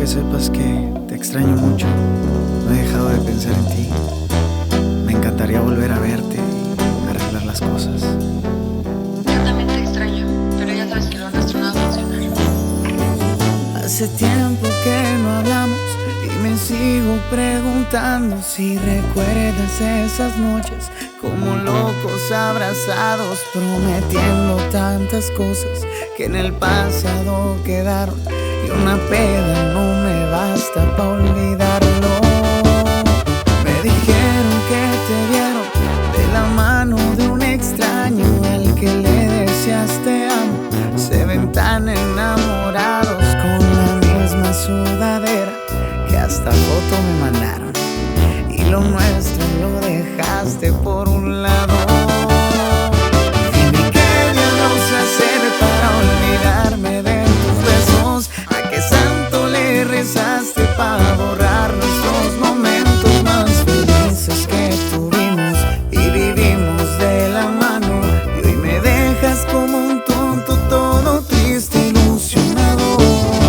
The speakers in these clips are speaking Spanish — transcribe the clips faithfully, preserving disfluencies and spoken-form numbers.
que sepas que te extraño mucho. No he dejado de pensar en ti. Me encantaría volver a verte y arreglar las cosas. Yo también te extraño, pero ya sabes que lo nuestro no va a funcionar. Hace tiempo que no hablamos y me sigo preguntando si recuerdas esas noches como locos abrazados, prometiendo tantas cosas que en el pasado quedaron, y una peda no me basta para olvidarlo. Me dijeron que te vieron de la mano de un extraño al que le decías te amo. Se ven tan enamorados con la misma sudadera que hasta foto me mandaron, y lo nuestro lo dejaste por un lado. Dime qué debemos hacer para olvidarme de tus besos. ¿A qué santo le rezaste para borrar nuestros momentos más felices que tuvimos y vivimos de la mano? Y hoy me dejas como un tonto, todo triste, ilusionado.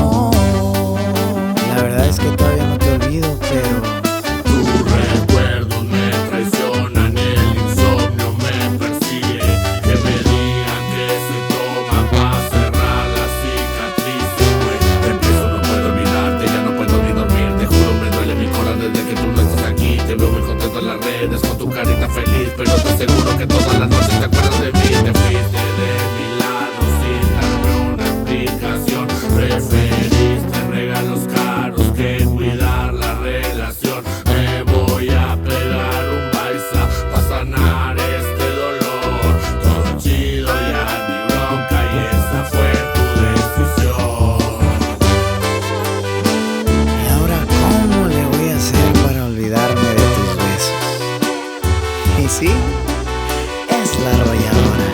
La verdad es que todavía no te olvido, pero con tu carita feliz, pero te aseguro que todas las noches te acuerdas de mí. Te fuiste de mi lado sin darme una explicación. Preferiste regalos caros que cuidar la relación. Me voy a pegar un baisa para sanar este dolor. Todo chido, ya ni bronca, y esa fue tu decisión. ¿y ahora cómo le voy a hacer para olvidarme de tus besos? Y sí, es la arrolladora.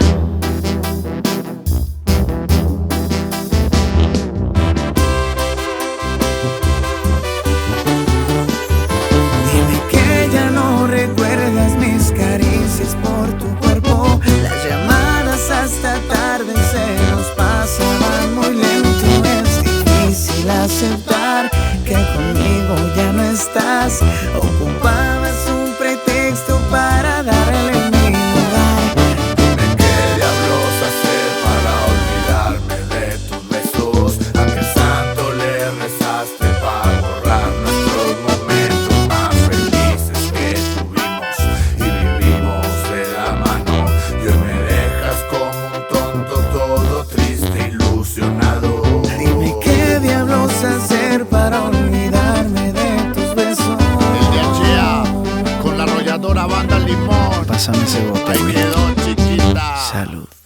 Dime que ya no recuerdas mis caricias por tu cuerpo. Las llamadas hasta tarde se nos pasaban muy lento. Es difícil aceptar que conmigo ya no estás. Ocupabas un pretexto para darle mi lugar. Dime qué diablos hacer para olvidarme de tus besos. ¿A qué santo le rezaste para borrar nuestros momentos más felices que tuvimos y vivimos de la mano? Y hoy me dejas como un tonto, todo triste, ilusionado. Dime qué diablos hacer para olvidarme de tus besos. Desde H A, con la arrolladora Banda Limón. Pásame ese bote, Hay güey. miedo, chiquita. Salud.